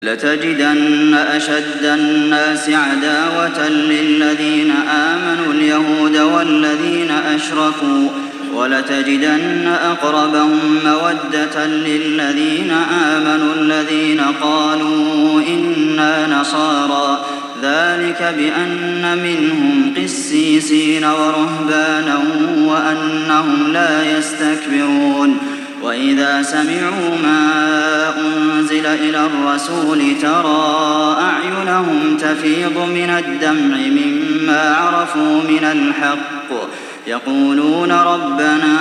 لتجدن أشد الناس عداوة للذين آمنوا اليهود والذين أشركوا ولتجدن أقربهم مودة للذين آمنوا الذين قالوا إنا نصارى ذلك بأن منهم قسيسين ورهبانا وأنهم لا يستكبرون وإذا سمعوا ما أنزل إلى الرسول ترى أعينهم تفيض من الدمع مما عرفوا من الحق يقولون ربنا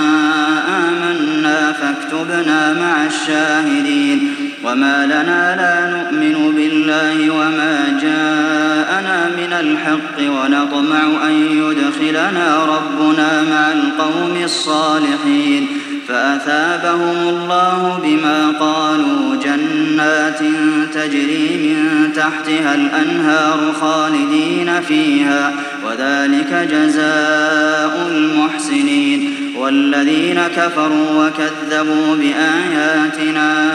آمنا فاكتبنا مع الشاهدين وما لنا لا نؤمن بالله وما جاءنا من الحق ونطمع أن يدخلنا ربنا مع القوم الصالحين فأثابهم الله بما قالوا جنات تجري من تحتها الأنهار خالدين فيها وذلك جزاء المحسنين والذين كفروا وكذبوا بآياتنا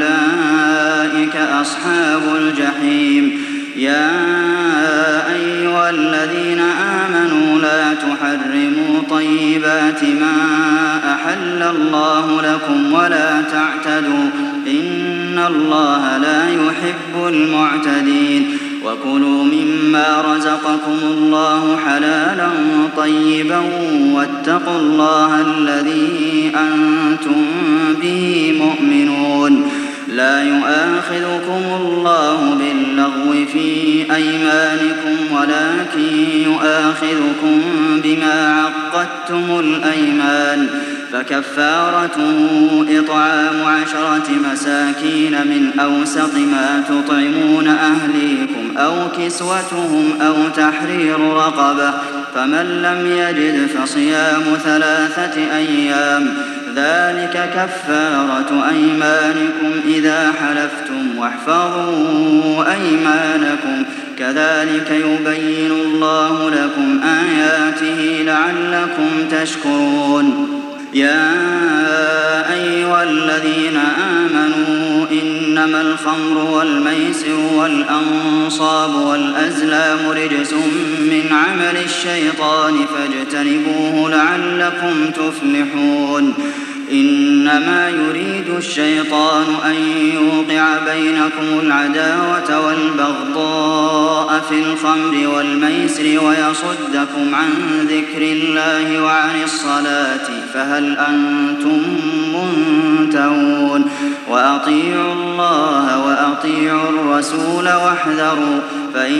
أولئك أصحاب الجحيم يا أيها الذين آمنوا لا تحرموا طيبات ما أحل الله لكم ولا تعتدوا إن الله لا يحب المعتدين وكلوا مما رزقكم الله حلالا طيبا واتقوا الله الذي أنتم به مؤمنون لا يؤاخذكم الله باللغو في أيمانكم ولكن يؤاخذكم بما عقدتم الأيمان فكفارته إطعام 10 مساكين من أوسط ما تطعمون أهليكم أو كسوتهم أو تحرير رقبة فمن لم يجد فصيام 3 أيام ذلك كفارة أيمانكم إذا حلفتم واحفظوا أيمانكم كذلك يبين الله لكم آياته لعلكم تشكرون يا أيها الذين آمنوا إنما الخمر والميسر والأنصاب والأزلام رجس من عمل الشيطان فاجتنبوه لعلكم تفلحون إنما يريد الشيطان أن يوقع بينكم العداوة والبغضاء في الخمر والميسر ويصدكم عن ذكر الله وعن الصلاة فهل أنتم منتهون وأطيعوا الله وأطيعوا الرسول واحذروا فإن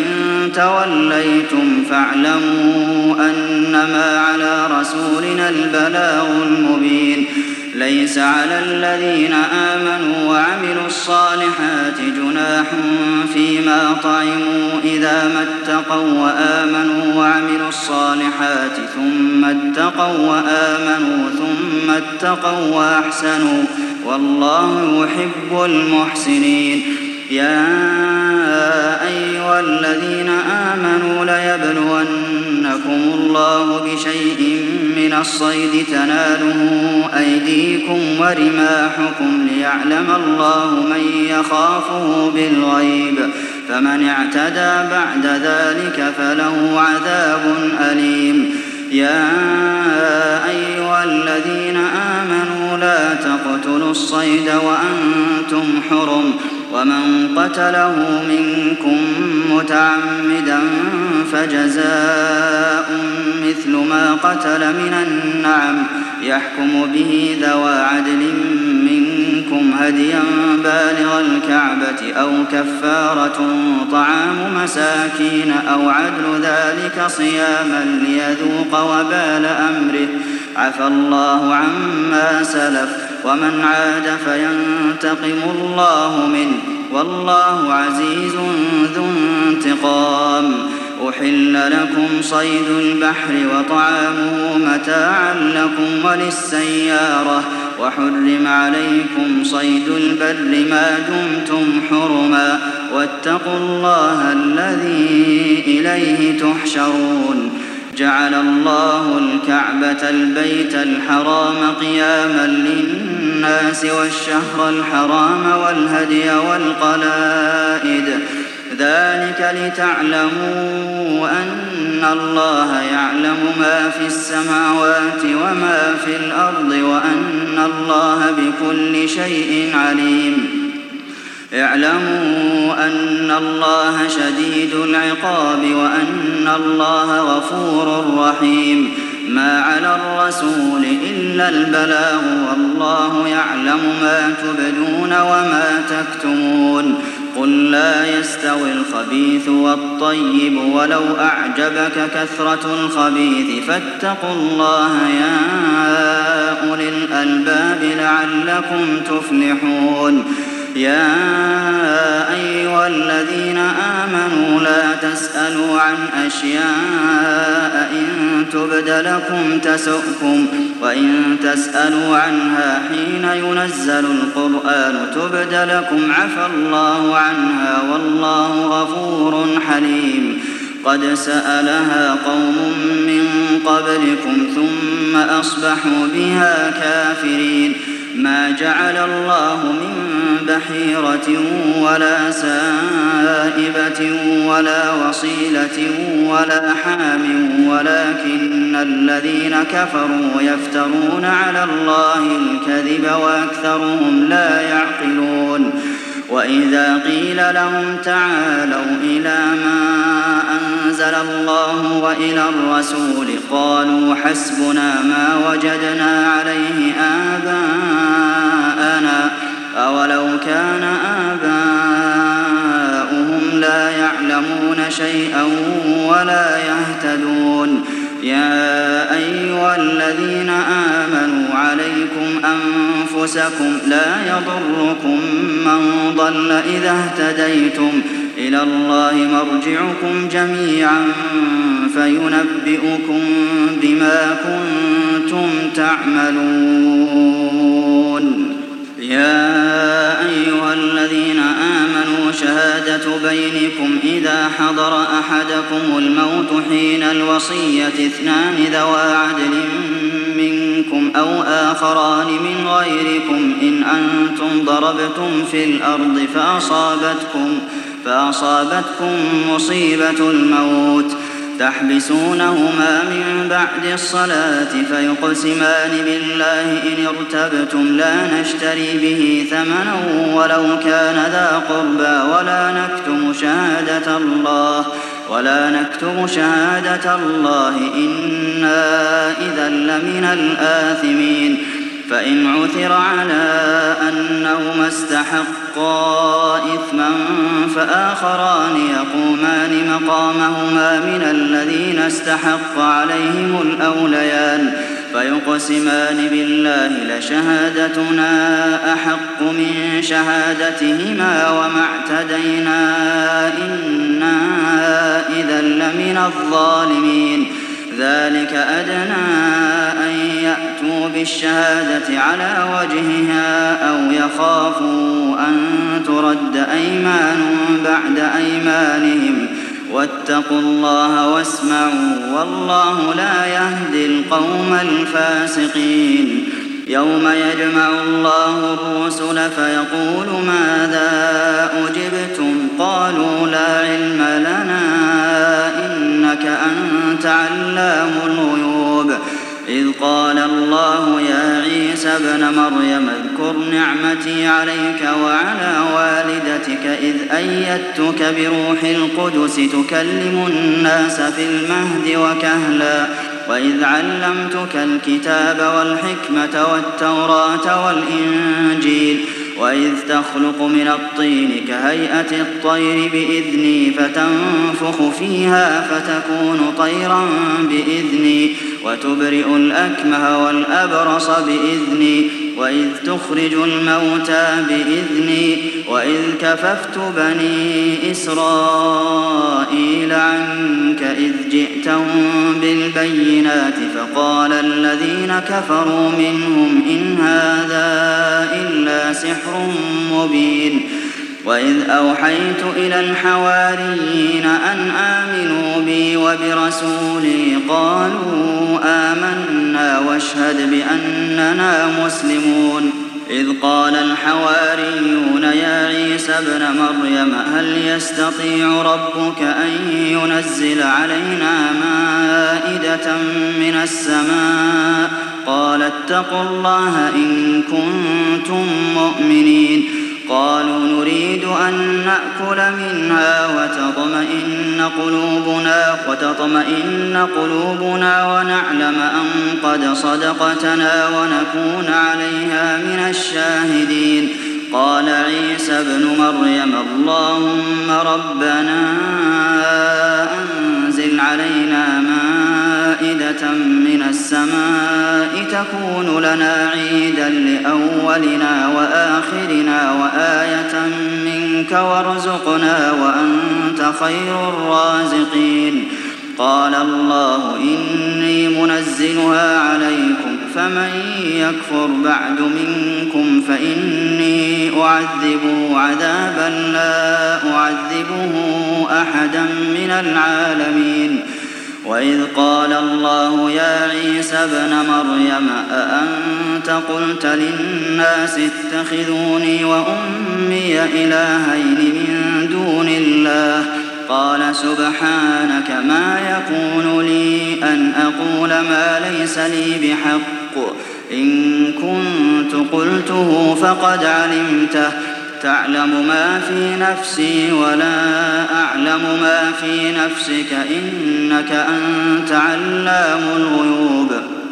توليتم فاعلموا أنما على رسولنا البلاغ المبين ليس على الذين آمنوا وعملوا الصالحات جناح فيما طعموا إذا ما اتقوا وآمنوا وعملوا الصالحات ثم اتقوا وآمنوا ثم اتقوا وأحسنوا والله يحب المحسنين يا أيها الذين آمنوا ليبلونكم الله بشيء من الصيد تناله أيديكم ورماحكم ليعلم الله من يخافه بالغيب فمن اعتدى بعد ذلك فله عذاب أليم يا أيها الذين آمنوا لا تقتلوا الصيد وأنتم حرم ومن قتله منكم متعمدا فجزاء مثل ما قتل من النعم يحكم به ذوى عدل منكم هديا بالغ الكعبة أو كفارة طعام مساكين أو عدل ذلك صياما ليذوق وبال أمره عفى الله عما سلف ومن عاد فينتقم الله منه والله عزيز ذو انتقام أحل لكم صيد البحر وطعامه متاعا لكم وللسيارة وحرم عليكم صيد البر ما دمتم حرما واتقوا الله الذي إليه تحشرون جعل الله الكعبة البيت الحرام قياما للناس الناس والشهر الحرام والهدي والقلائد ذلك لتعلموا أن الله يعلم ما في السماوات وما في الأرض وأن الله بكل شيء عليم اعلموا أن الله شديد العقاب وأن الله غفور رحيم ما على الرسول إلا البلاغ والله يعلم ما تبدون وما تكتمون قل لا يستوي الخبيث والطيب ولو أعجبك كثرة الخبيث فاتقوا الله يا أولي الألباب لعلكم تفلحون يا أيها الذين آمنوا لا تسألوا عن أشياء إن تبد لكم تسؤكم وإن تسألوا عنها حين ينزل القرآن تبد لكم عفى الله عنها والله غفور حليم قد سألها قوم من قبلكم ثم أصبحوا بها كافرين ما جعل الله من بحيرة ولا سائبة ولا وصيلة ولا حام ولكن الذين كفروا يفترون على الله الكذب وأكثرهم لا يعقلون وإذا قيل لهم تعالوا إلى ما أنزل الله وإلى الرسول قالوا حسبنا ما وجدنا عليه آباءنا أولو كان آباؤهم لا يعلمون شيئا ولا يهتدون يا أيها الذين آمنوا عليكم أنفسكم لا يضركم من ضل إذا اهتديتم إلى الله مرجعكم جميعا فينبئكم بما كنتم تعملون يا أيها الذين آمنوا شهادة بينكم إذا حضر أحدكم الموت حين الوصية اثنان ذوى عدل منكم أو آخران من غيركم إن أنتم ضربتم في الأرض فأصابتكم مصيبة الموت تحبسونهما من بعد الصلاة فيقسمان بالله إن ارتبتم لا نشتري به ثمنا ولو كان ذا قربى ولا نكتم شهادة الله إنا إذا لمن الآثمين فإن عثر على أنهما استحقا إثما فآخران يقومان مقامهما من الذين استحق عليهم الأوليان فيقسمان بالله لشهادتنا أحق من شهادتهما وما اعتدينا إنا إذا لمن الظالمين ذلك أدنى أن يأتوا بالشهادة على وجهها أو يخافوا أن ترد أيمان بعد أيمانهم واتقوا الله واسمعوا والله لا يهدي القوم الفاسقين يوم يجمع الله الرسل فيقول ماذا أجبتم قالوا لا علم لنا إنك أنت علام الغيوب إذ قال الله يا عيسى ابن مريم اذكر نعمتي عليك وعلى والدتك إذ أيدتك بروح القدس تكلم الناس في المهد وكهلا وإذ علمتك الكتاب والحكمة والتوراة والإنجيل وإذ تخلق من الطين كهيئة الطير بإذني فتنفخ فيها فتكون طيرا بإذني وتبرئ الأكمه والأبرص بإذني وإذ تخرج الموتى بإذني وإذ كففت بني إسرائيل عنك إذ جئتهم بالبينات فقال الذين كفروا منهم إن هذا إلا سحر مبين وإذ أوحيت إلى الحواريين أن آمنوا بي وبرسولي قالوا آمنا واشهد بأننا مسلمون إذ قال الحواريون يا عيسى ابن مريم هل يستطيع ربك أن ينزل علينا مائدة من السماء قال اتقوا الله إن كنتم مؤمنين قالوا نريد أن نأكل منها وتطمئن قلوبنا ونعلم أن قد صدقتنا ونكون عليها من الشاهدين قال عيسى ابن مريم اللهم ربنا أنزل علينا مائدة من السماء تكون لنا عيدا لأولنا وآخرنا وآية منك وارزقنا وأنت خير الرازقين قال الله إني منزلها عليكم فمن يكفر بعد منكم فإني أعذبه عذابا لا أعذبه أحدا من العالمين وإذ قال الله يا عيسى ابن مريم أأنت قلت للناس اتخذوني وأمي إلهين من دون الله قال سبحانك ما يكون لي أن أقول ما ليس لي بحق إن كنت قلته فقد علمته تعلم ما في نفسي ولا أعلم ما في نفسك إنك أنت علام الغيوب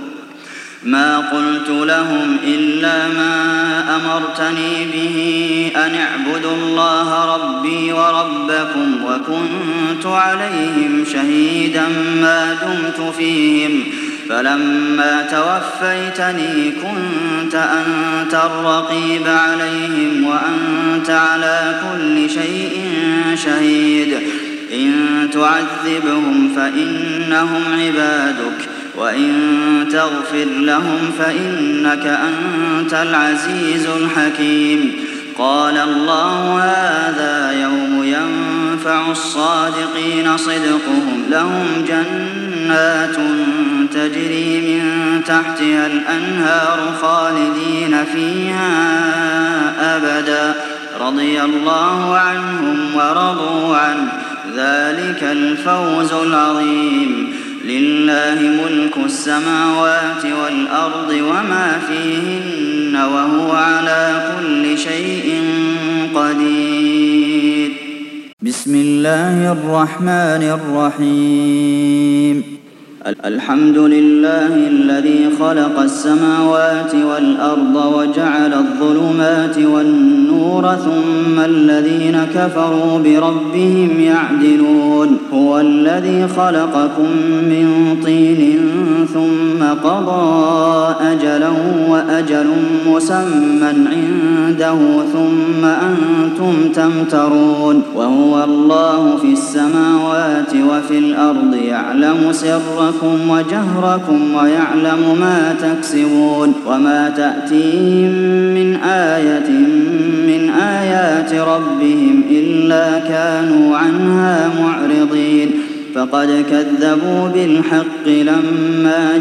ما قلت لهم إلا ما أمرتني به أن اعبدوا الله ربي وربكم وكنت عليهم شهيدا ما دمت فيهم فلما توفيتني كنت أنت الرقيب عليهم وأنت على كل شيء شهيد إن تعذبهم فإنهم عبادك وإن تغفر لهم فإنك أنت العزيز الحكيم قال الله هذا يوم ينفع الصادقين صدقهم لهم جنات تجري من تحتها الأنهار خالدين فيها أبدا رضي الله عنهم ورضوا عنه ذلك الفوز العظيم لله ملك السماوات والأرض وما فيهن وهو على كل شيء قدير بسم الله الرحمن الرحيم الحمد لله الذي خلق السماوات والأرض وجعل الظلمات والنور ثم الذين كفروا بربهم يعدلون هو الذي خلقكم من طين ثم قضى أجلا وأجل مسمى عنده ثم أنتم تمترون وهو الله في السماوات وفي الأرض يعلم سركم وجهركم ويعلم ما تكسبون وما تأتيهم من آية من آيات ربهم إلا كانوا عنها معرضين فقد كذبوا بالحق لما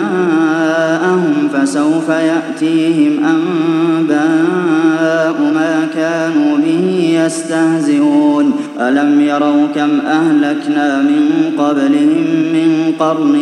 جاءهم فسوف يأتيهم أنباء ما كانوا به يستهزئون ألم يروا كم أهلكنا من قبلهم من قرن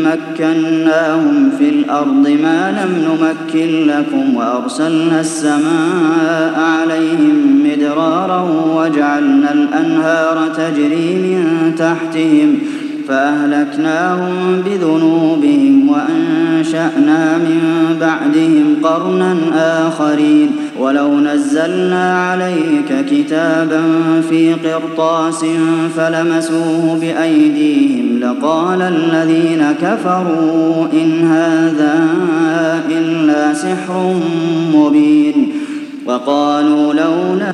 مكناهم في الأرض ما لم نمكن لكم وأرسلنا السماء عليهم مدرارا وجعلنا الأنهار تجري من تحتهم فأهلكناهم بذنوبهم وأنشأنا من بعدهم قرنا آخرين ولو نزلنا عليك كتابا في قرطاس فلمسوه بأيديهم لقال الذين كفروا إن هذا إلا سحر مبين وقالوا لولا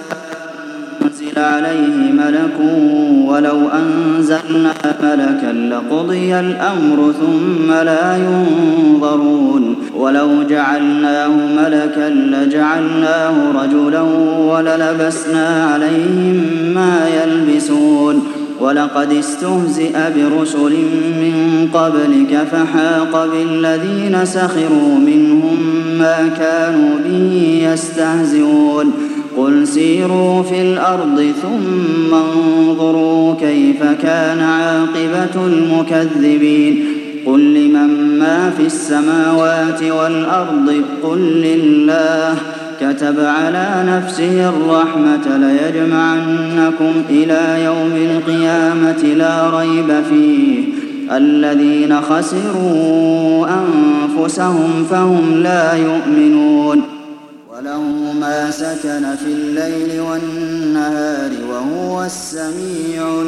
أنزل عليه ملك ولو أنزلنا ملكا لقضي الأمر ثم لا ينظرون ولو جعلناه ملكا لجعلناه رجلا وللبسنا عليهم ما يلبسون ولقد استهزئ برسل من قبلك فحاق بالذين سخروا منهم ما كانوا به يستهزئون قل سيروا في الأرض ثم انظروا كيف كان عاقبة المكذبين قل لمن ما في السماوات والأرض قل لله كتب على نفسه الرحمة ليجمعنكم إلى يوم القيامة لا ريب فيه الذين خسروا أنفسهم فهم لا يؤمنون وله ما سكن في الليل والنهار وهو السميع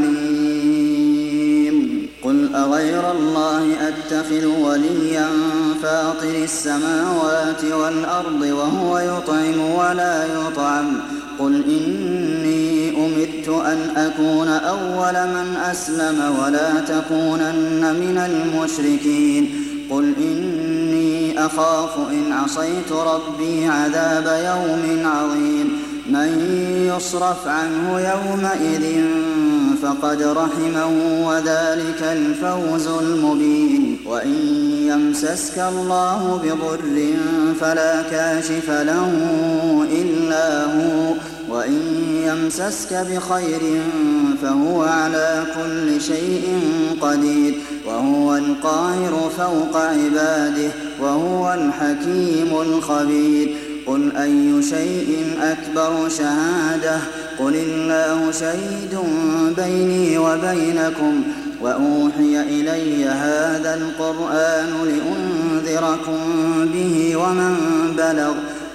العليم قل أغير الله أتخذ وليا فاطر السماوات والأرض وهو يطعم ولا يطعم قل إني أمرت أن أكون أول من أسلم ولا تكونن من المشركين قل إني أخاف إن عصيت ربي عذاب يوم عظيم من يصرف عنه يومئذ فقد رحمه وذلك الفوز المبين وإن يمسسك الله بضر فلا كاشف له إلا هو وإن يمسسك بخير فهو على كل شيء قدير وهو القاهر فوق عباده وهو الحكيم الخبير قل أي شيء أكبر شهادة قل الله شهيد بيني وبينكم وأوحي إلي هذا القرآن لأنذركم به ومن بلغ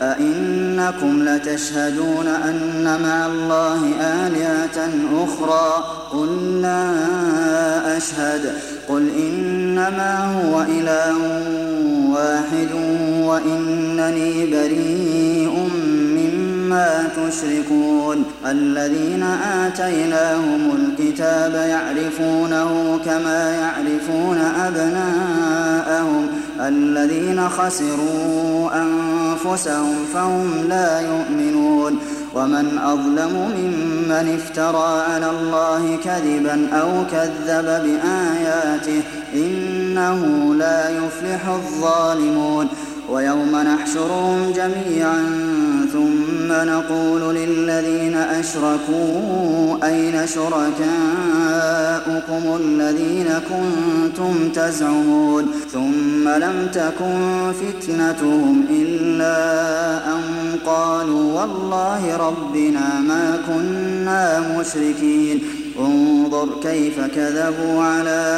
أئنكم لتشهدون أن مع الله آلهة أخرى قل لا أشهد قل إنما هو إله واحد وإنني بريء مما تشركون الذين آتيناهم الكتاب يعرفونه كما يعرفون أبناءهم الذين خسروا أنفسهم فهم لا يؤمنون ومن أظلم ممن افترى على الله كذبا أو كذب بآياته إنه لا يفلح الظالمون ويوم نحشرهم جميعا ثم نقول للذين أشركوا أين شركاؤكم الذين كنتم تزعمون ثم لم تكن فتنتهم إلا أن قالوا والله ربنا ما كنا مشركين انظر كيف كذبوا على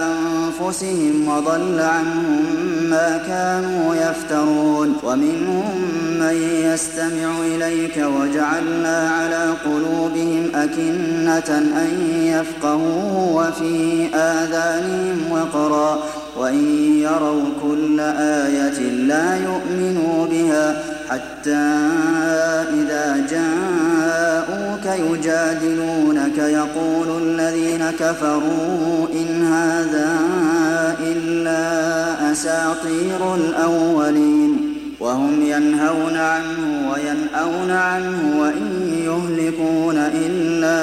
أنفسهم وضل عنهم ما كانوا يفترون ومنهم من يستمع إليك وجعلنا على قلوبهم أكنة أن يفقهوا وفي آذانهم وقرا وإن يروا كل آية لا يؤمنوا بها حتى إذا جاءوك يجادلونك يقول الذين كفروا إن هذا إلا أساطير الأولين وهم ينهون عنه وينأون عنه وإن يهلكون إلا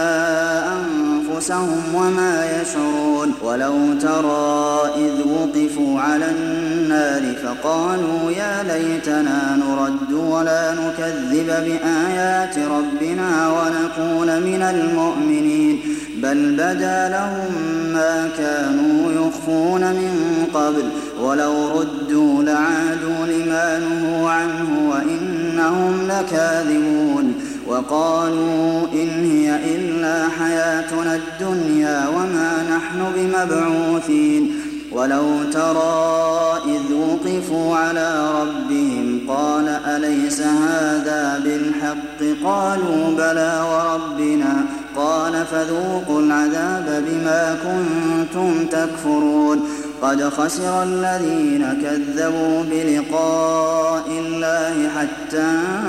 أنفسهم وما يشعرون ولو ترى إذ وقفوا على النار فقالوا يا ليتنا نرد ولا نكذب بآيات ربنا ونكون من المؤمنين بل بدا لهم ما كانوا يخفون من قبل ولو ردوا لعادوا لما نهوا عنه وإنهم لكاذبون وقالوا إن هي إلا حياتنا الدنيا وما نحن بمبعوثين ولو ترى إذ وقفوا على ربهم قال أليس هذا بالحق قالوا بلى وربنا قال فذوقوا العذاب بما كنتم تكفرون قد خسر الذين كذبوا بلقاء الله حتى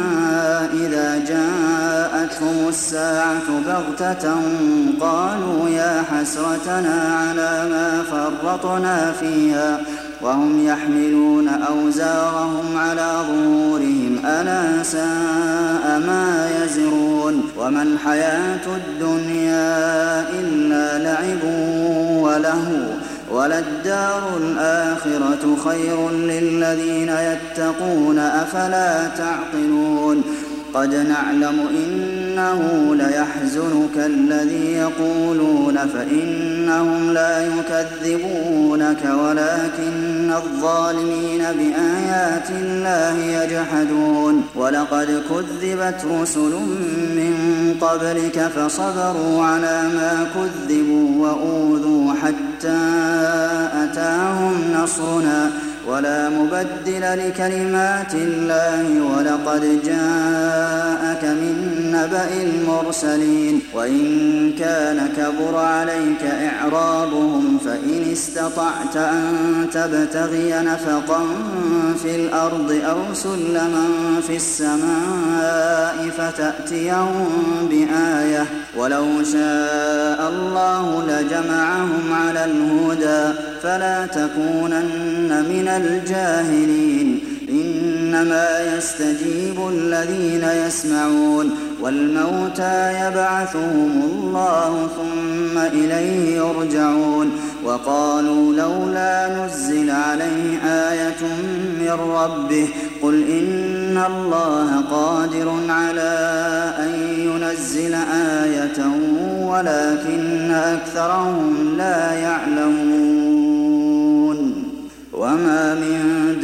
إذا جاءتهم الساعة بغتة قالوا يا حسرتنا على ما فرطنا فيها وهم يحملون أوزارهم على ظهورهم ألا ساء ما يزرون وما الحياة الدنيا إلا لعب ولهو وللدار الآخرة خير للذين يتقون أفلا تعقلون قد نعلم إنه ليحزنك الذي يقولون فإنهم لا يكذبونك ولكن الظالمين بآيات الله يجحدون ولقد كذبت رسل من قبلك فصبروا على ما كذبوا وأوذوا حتى أتاهم نصرنا ولا مبدل لكلمات الله ولقد جاءك من نبأ المرسلين وإن كان كبر عليك إعراضهم فإن استطعت أن تبتغي نفقا في الأرض أو سلما في السماء فتأتيهم بآية ولو شاء الله لجمعهم على الهدى فلا تكونن من الجاهلين إنما يستجيب الذين يسمعون والموتى يبعثهم الله ثم إليه يرجعون وقالوا لولا نزل عليه آية من ربه قل إن الله قادر على أن ينزل آية ولكن أكثرهم لا يعلمون وما من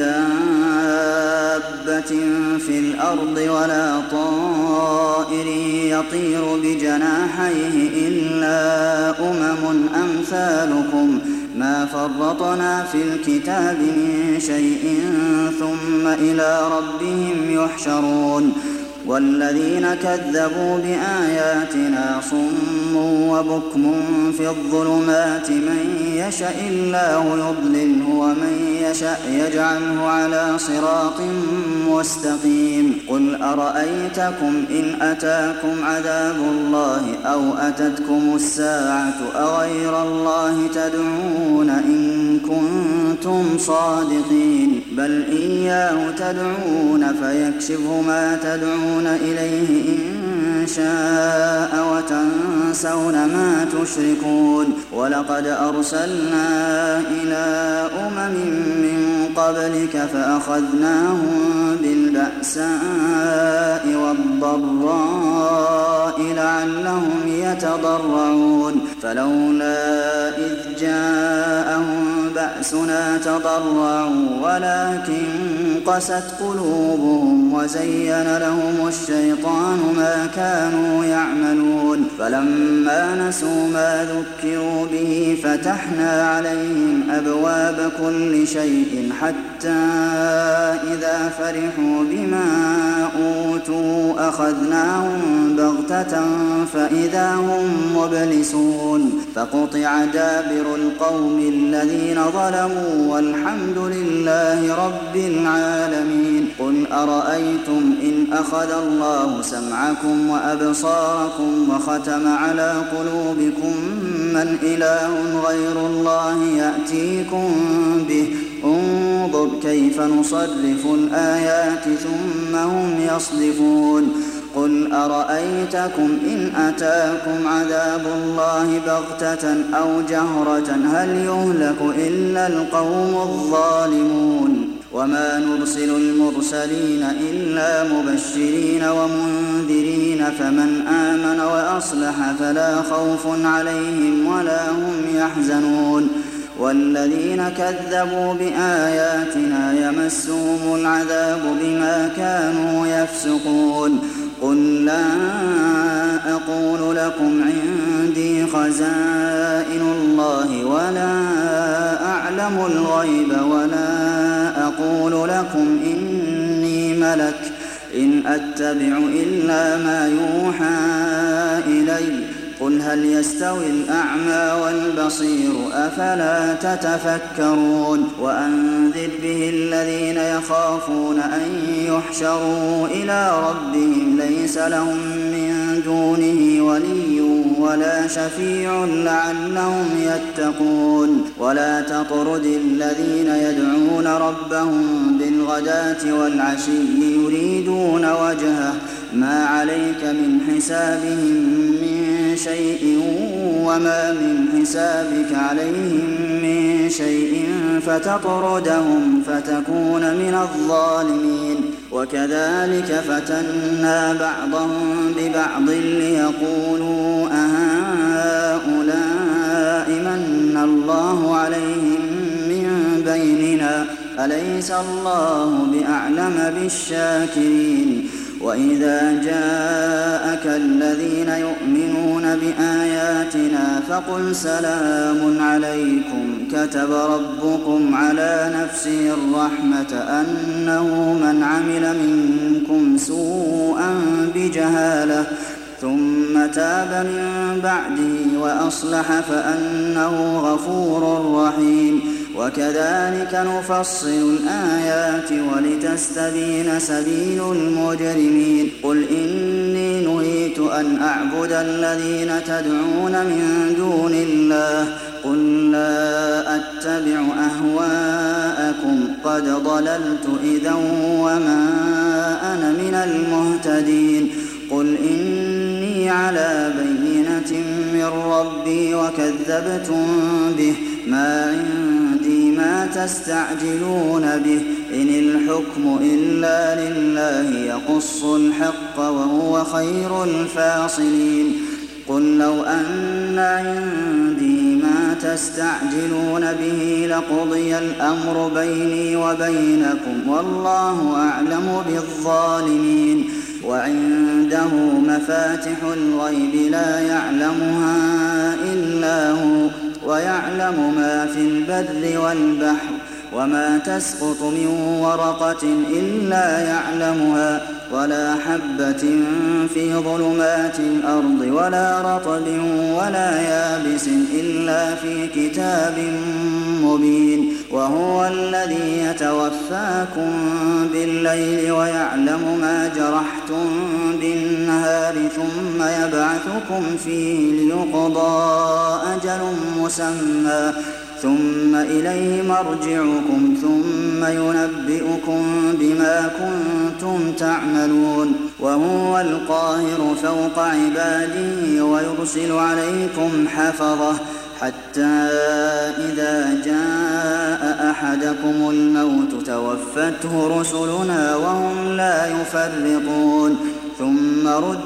دابة في الأرض ولا طائر يطير بجناحيه إلا أمثالكم ما فرطنا في الكتاب من شيء ثم إلى ربهم يحشرون والذين كذبوا بآياتنا صم وبكم في الظلمات من يشأ الله يضلله ومن يشأ يجعله على صراط مستقيم قل أرأيتكم إن أتاكم عذاب الله أو أتتكم الساعة أغير الله تدعون إن كنتم صادقين بل إياه تدعون فيكشف ما تدعون إليه إن شاء وتنسون ما تشركون ولقد أرسلنا إلى من قبلك فأخذناهم بالبأساء والضراء لعلهم يتضرعون فلولا إذ جاءهم بأسنا تضرعوا ولكن قست قلوبهم وزين لهم الشيطان ما كانوا يعملون فلما نسوا ما ذكروا به فتحنا عليهم أبواب كل شيء حتى إذا فرحوا بما أوتوا أخذناهم بغتة فإذا هم مبلسون فقطع دابر القوم الذين ظلموا والحمد لله رب العالمين قل أرأيتم إن أخذ الله سمعكم وأبصاركم وختم على قلوبكم من إله غير الله يأتيكم به انظر كيف نصرف الآيات ثم هم يصدفون قل أرأيتكم إن أتاكم عذاب الله بغتة أو جهرة هل يهلك إلا القوم الظالمون وما نرسل المرسلين إلا مبشرين ومنذرين فمن آمن وأصلح فلا خوف عليهم ولا هم يحزنون والذين كذبوا بآياتنا يمسهم العذاب بما كانوا يفسقون قل لا أقول لكم عندي خزائن الله ولا أعلم الغيب ولا أقول لكم إني ملك إن أتبع إلا ما يوحى إلي قل هل يستوي الأعمى والبصير أفلا تتفكرون وأنذر به الذين يخافون أن يحشروا إلى ربهم ليس لهم من دونه ولي ولا شفيع لعلهم يتقون ولا تطرد الذين يدعون ربهم بالغداة والعشي يريدون وجهه ما عليك من حسابهم من شيء وما من حسابك عليهم من شيء فتطردهم فتكون من الظالمين وكذلك فتنا بعضهم ببعض ليقولوا أهؤلاء من الله عليهم من بيننا أليس الله بأعلم بالشاكرين وإذا جاءك الذين يؤمنون بآياتنا فقل سلام عليكم كتب ربكم على نفسه الرحمة أنه من عمل منكم سوءا بجهالة ثم تاب من بعده وأصلح فأنه غفور رحيم وكذلك نفصل الآيات ولتستبين سبيل المجرمين قل إني نهيت أن أعبد الذين تدعون من دون الله قل لا أتبع أهواءكم قد ضللت إذا وما أنا من المهتدين قل إني على بينة من ربي وكذبتم به ما عندي ما تستعجلون به إن الحكم إلا لله يقص الحق وهو خير الفاصلين قل لو أن عندي ما تستعجلون به لقضي الأمر بيني وبينكم والله أعلم بالظالمين وعنده مفاتح الغيب لا يعلمها إلا هو ويعلم ما في البر والبحر وما تسقط من ورقة إلا يعلمها ولا حبة في ظلمات الأرض ولا رطب ولا يابس إلا في كتاب مبين وهو الذي يتوفاكم بالليل ويعلم ما جرحتم بالنهار ثم يبعثكم فيه ليقضى أجل مسمى ثم إليه مرجعكم ثم ينبئكم بما كنتم تعملون وهو القاهر فوق عباده ويرسل عليكم حفظه حتى إذا جاء أحدكم الموت توفته رسلنا وهم لا يفرطون ثم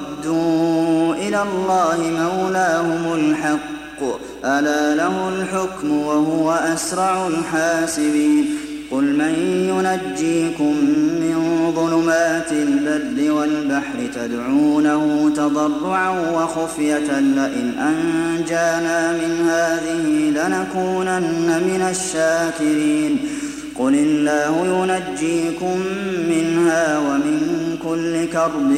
ردوا إلى الله مولاهم الحق ألا له الحكم وهو أسرع الحاسبين قل من ينجيكم من ظلمات البر والبحر تدعونه تضرعا وخفية لئن أنجانا من هذه لنكونن من الشاكرين قل الله ينجيكم منها ومن كل كرب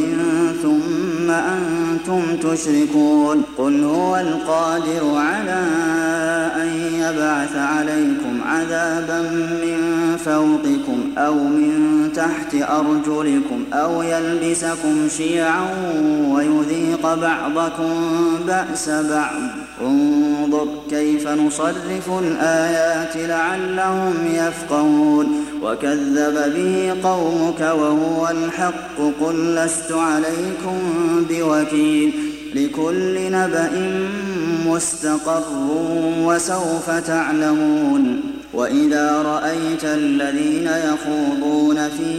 ثم أنتم تشركون قل هو القادر على أن يبعث عليكم عذابا من فوقكم أو من تحت أرجلكم أو يلبسكم شيعا ويذيق بعضكم بأس بعض انظر كيف نصرف الآيات لعلهم يفقهون وكذب به قومك وهو الحق قل لست عليكم بوكيل لكل نبأ مستقر وسوف تعلمون وإذا رأيت الذين يخوضون في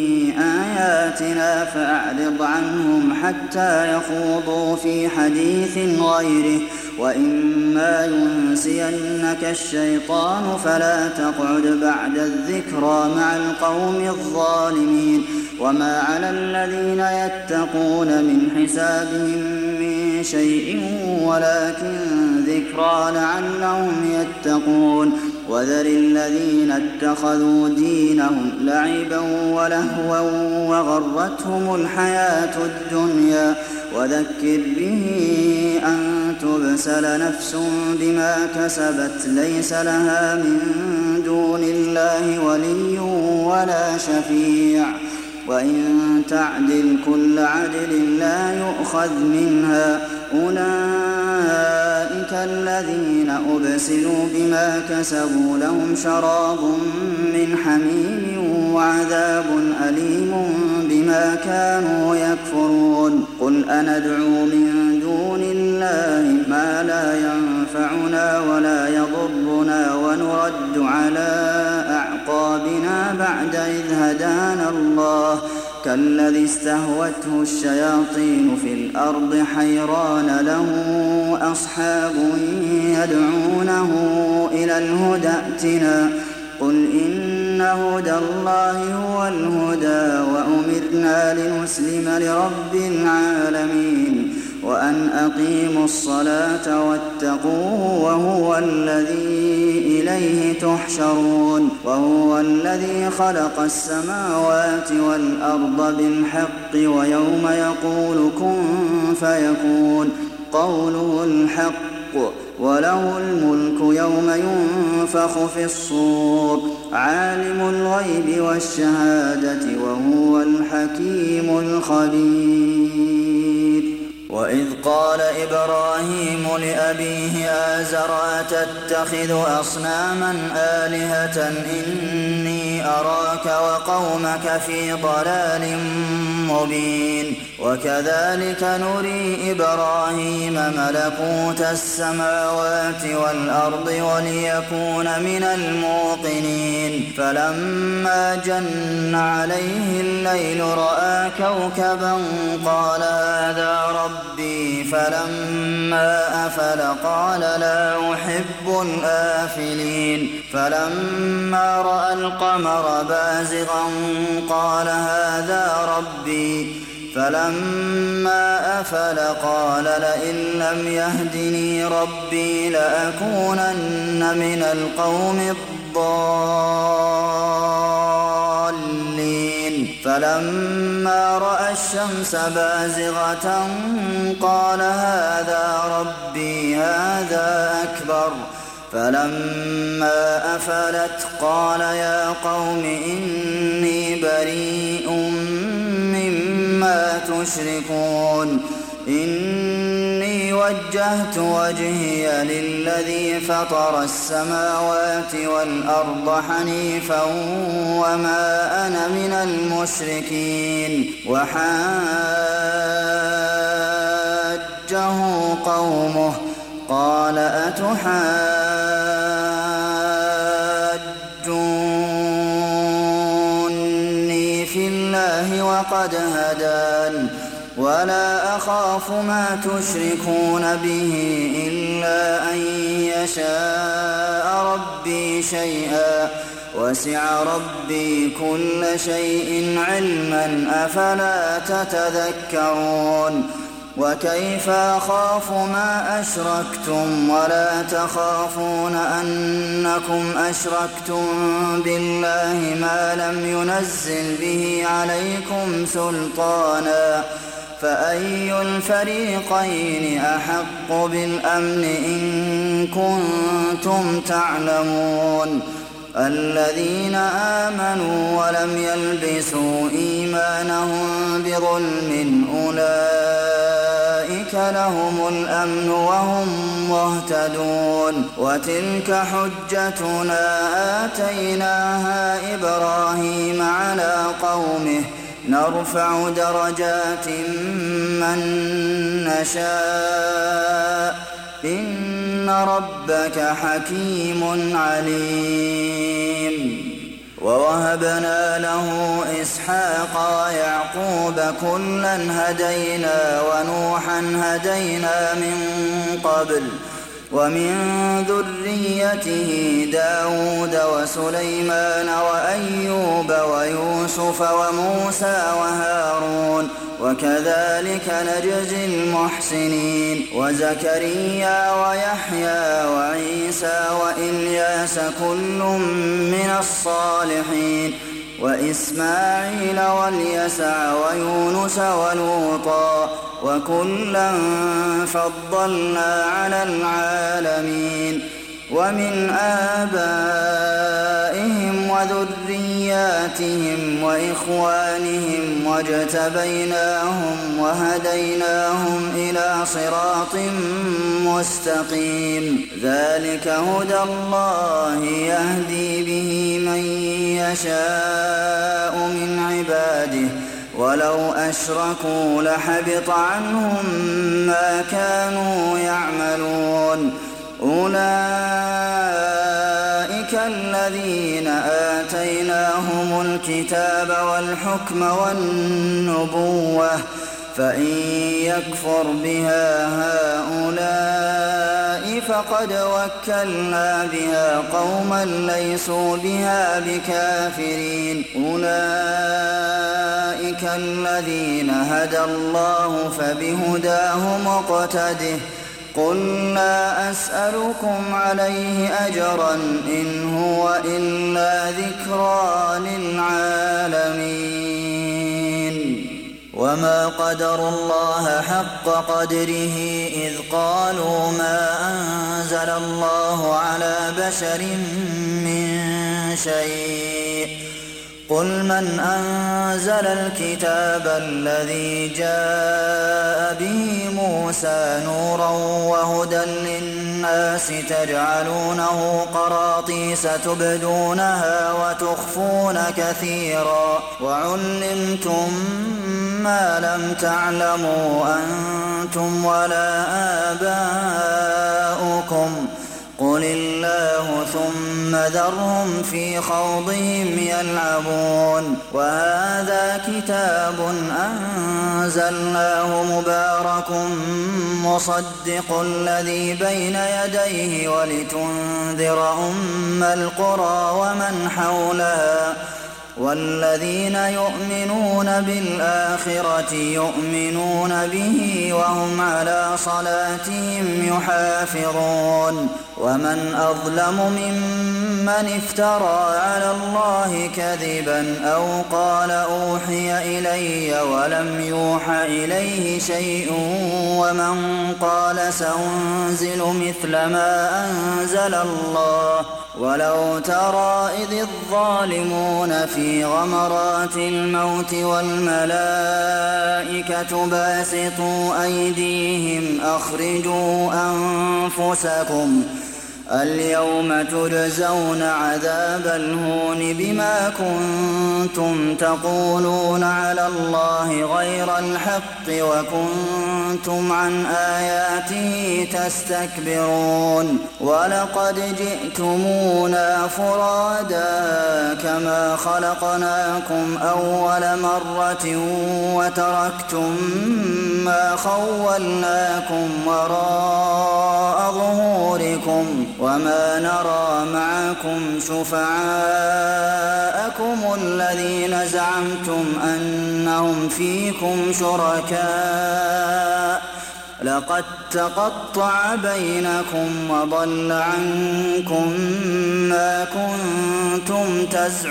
آياتنا فأعرض عنهم حتى يخوضوا في حديث غيره وإما ينسينك الشيطان فلا تقعد بعد الذكرى مع القوم الظالمين وما على الذين يتقون من حسابهم من شيء ولكن ذكرى لعلهم يتقون وذر الذين اتخذوا دينهم لعبا ولهوا وغرتهم الحياة الدنيا وذكر به أن تبسل نفس بما كسبت ليس لها من دون الله ولي ولا شفيع وإن تعدل كل عدل لا يؤخذ منها أولئك الذين أبسلوا بما كسبوا لهم شراب من حميم وعذاب أليم بما كانوا يكفرون قل أندعو من دون الله ما لا ينفعنا ولا يضرنا ونرد على أعقابنا بعد إذ هدانا الله كالذي استهوته الشياطين في الأرض حيران له أصحاب يدعونه إلى الهدى ائتنا قل إن هدى الله هو الهدى وأمرنا لنسلم لرب العالمين وأن أقيموا الصلاة واتقوه وهو الذي إليه تحشرون وهو الذي خلق السماوات والأرض بالحق ويوم يقول كن فيكون قوله الحق وله الملك يوم ينفخ في الصور عالم الغيب والشهادة وهو الحكيم الخبير وإذ قال إبراهيم لأبيه آزر أتتخذ أصناما آلهة إني أراك وقومك في ضلال مبين وكذلك نري إبراهيم ملكوت السماوات والأرض وليكون من الموقنين فلما جن عليه الليل رأى كوكبا قال هذا ربي فلما أفل قال لا أحب الآفلين فلما رأى القمر بازغا قال هذا ربي فلما أفل قال لئن لم يهدني ربي لأكونن من القوم الضالين فلما رأى الشمس بازغة قال هذا ربي هذا أكبر فلما أفلت قال يا قوم إني بريء مما تشركون إني وجهت وجهي للذي فطر السماوات والأرض حنيفا وما أنا من المشركين وحاجه قومه قال أتحاجوني في الله وقد هدان ولا أخاف ما تشركون به إلا أن يشاء ربي شيئا وسع ربي كل شيء علما أفلا تتذكرون وكيف أخاف ما أشركتم ولا تخافون أنكم أشركتم بالله ما لم ينزل به عليكم سلطانا فأي الفريقين أحق بالأمن إن كنتم تعلمون الذين آمنوا ولم يلبسوا إيمانهم بظلم أولئك لهم الأمن وهم مهتدون وتلك حجتنا آتيناها إبراهيم على قومه نرفع درجات من نشاء إن ربك حكيم عليم ووهبنا له إسحاق ويعقوب كلا هدينا ونوحا هدينا من قبل ومن ذريته داود وسليمان وأيوب ويوسف وموسى وهارون وكذلك نجزي المحسنين وزكريا ويحيى وعيسى وإلياس كل من الصالحين وإسماعيل واليسع ويونس ولوطا وكلا فضلنا على العالمين ومن آبائهم وذرياتهم وإخوانهم واجتبيناهم وهديناهم إلى صراط مستقيم ذلك هدى الله يهدي به من يشاء من عباده ولو أشركوا لحبط عنهم ما كانوا يعملون أولئك الذين آتيناهم الكتاب والحكم والنبوة فإن يكفر بها هؤلاء فقد وكلنا بها قوما ليسوا بها بكافرين أولئك الذين هدى الله فبهداه مقتده قل لا أسألكم عليه أجرا إن هو إلا ذكرى للعالمين وما قدروا الله حق قدره إذ قالوا ما أنزل الله على بشر من شيء قل من أنزل الكتاب الذي جاء به موسى نورا وهدى للناس تجعلونه قراطيس تبدونها وتخفون كثيرا وعلمتم ما لم تعلموا أنتم ولا آباؤكم قل الله ثم ذرهم في خوضهم يلعبون وهذا كتاب أنزلناه مبارك مصدق الذي بين يديه ولتنذر أم القرى ومن حولها والذين يؤمنون بالآخرة يؤمنون به وهم على صلاتهم يحافظون ومن أظلم ممن افترى على الله كذبا أو قال أوحي إلي ولم يوح إليه شيء ومن قال سأنزل مثل ما أنزل الله ولو ترى إذ الظالمون في غمرات الموت والملائكة باسطوا أيديهم أخرجوا أنفسكم اليوم تجزون عذاب الهون بما كنتم تقولون على الله غير الحق وكنتم عن آياته تستكبرون ولقد جئتمونا فرادا كما خلقناكم أول مرة وتركتم ما خولناكم وراء ظهوركم وما نرى معكم شفعاءكم الذين زعمتم أنهم فيكم شركاء لقد تقطع بينكم وضل عنكم ما كنتم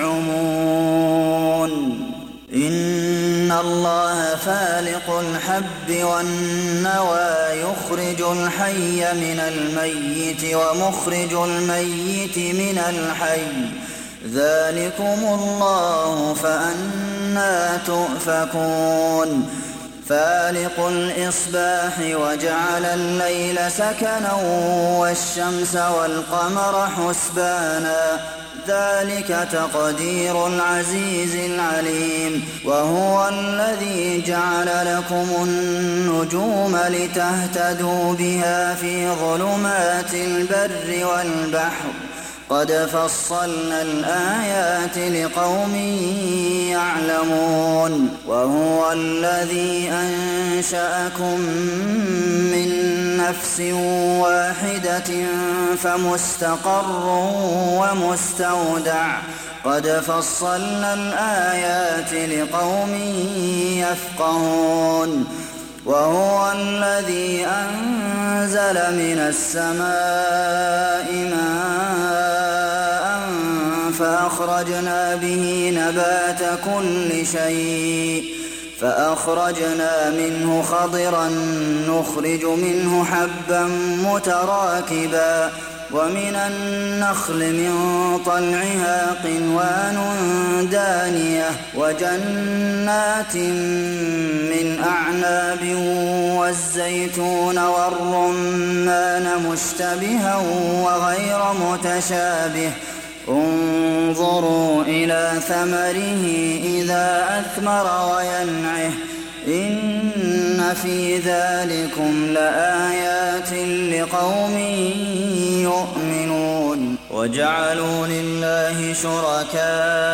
تزعمون إن الله فالق الحب والنوى يخرج الحي من الميت ومخرج الميت من الحي ذلكم الله فأنى تؤفكون فالق الإصباح وجعل الليل سكنا والشمس والقمر حسبانا ذلك تقدير العزيز العليم وهو الذي جعل لكم النجوم لتهتدوا بها في ظلمات البر والبحر قد فصلنا الآيات لقوم يعلمون وهو الذي أنشأكم من نفس واحدة فمستقر ومستودع قد فصلنا الآيات لقوم يفقهون وهو الذي أنزل من السماء ماء فأخرجنا به نبات كل شيء فأخرجنا منه خضرا نخرج منه حبا متراكبا ومن النخل من طلعها قنوان دانية وجنات من أعناب والزيتون والرمان مشتبها وغير متشابه انظروا إلى ثمره إذا أثمر وينعه إن في ذلكم لآيات لقوم يؤمنون وجعلوا لله شركاء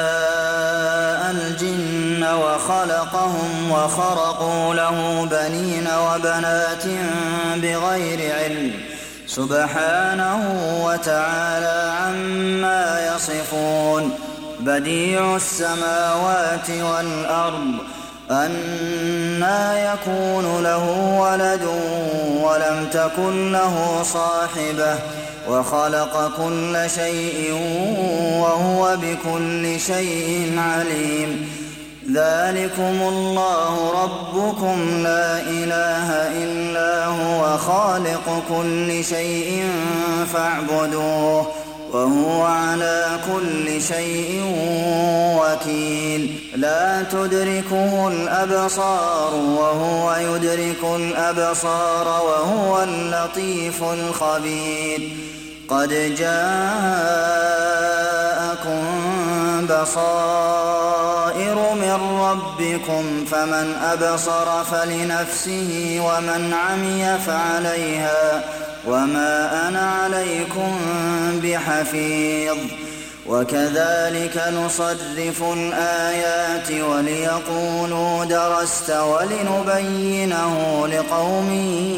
الجن وخلقهم وخرقوا له بنين وبنات بغير علم سبحانه وتعالى عما يصفون بديع السماوات والأرض أنى يكون له ولد ولم تكن له صاحبة وخلق كل شيء وهو بكل شيء عليم ذلكم الله ربكم لا إله إلا هو خالق كل شيء فاعبدوه وهو على كل شيء وكيل لا تدركه الأبصار وهو يدرك الأبصار وهو اللطيف الخبير قد جاءكم بصائر من ربكم فمن أبصر فلنفسه ومن عمي فعليها وما أنا عليكم بحفيظ وكذلك نصرف الآيات وليقولوا درست ولنبينه لقوم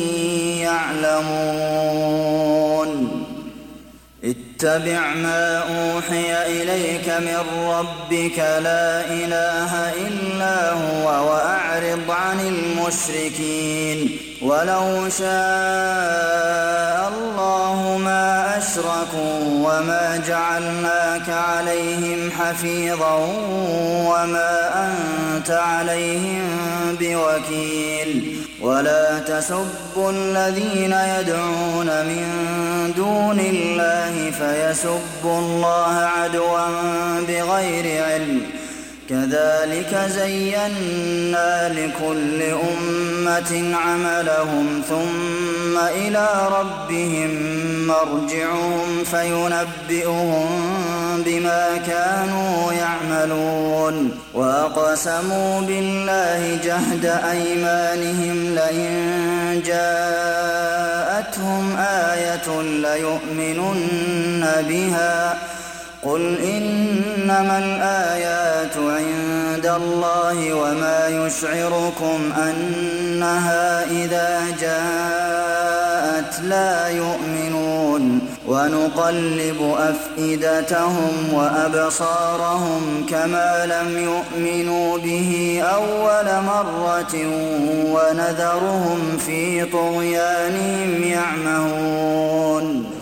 يعلمون اتبع ما أوحي إليك من ربك لا إله إلا هو وأعرض عن المشركين ولو شاء الله ما أشركوا وما جعلناك عليهم حفيظا وما أنت عليهم بوكيل ولا تسبوا الذين يدعون من دون الله فيسبوا الله عدوا بغير علم كذلك زينا لكل أمة عملهم ثم إلى ربهم مرجعهم فينبئهم بما كانوا يعملون وأقسموا بالله جهد أيمانهم لئن جاءتهم آية ليؤمنن بها قل إنما الآيات عند الله وما يشعركم أنها إذا جاءت لا يؤمنون ونقلب أفئدتهم وأبصارهم كما لم يؤمنوا به أول مرة ونذرهم في طغيانهم يعمهون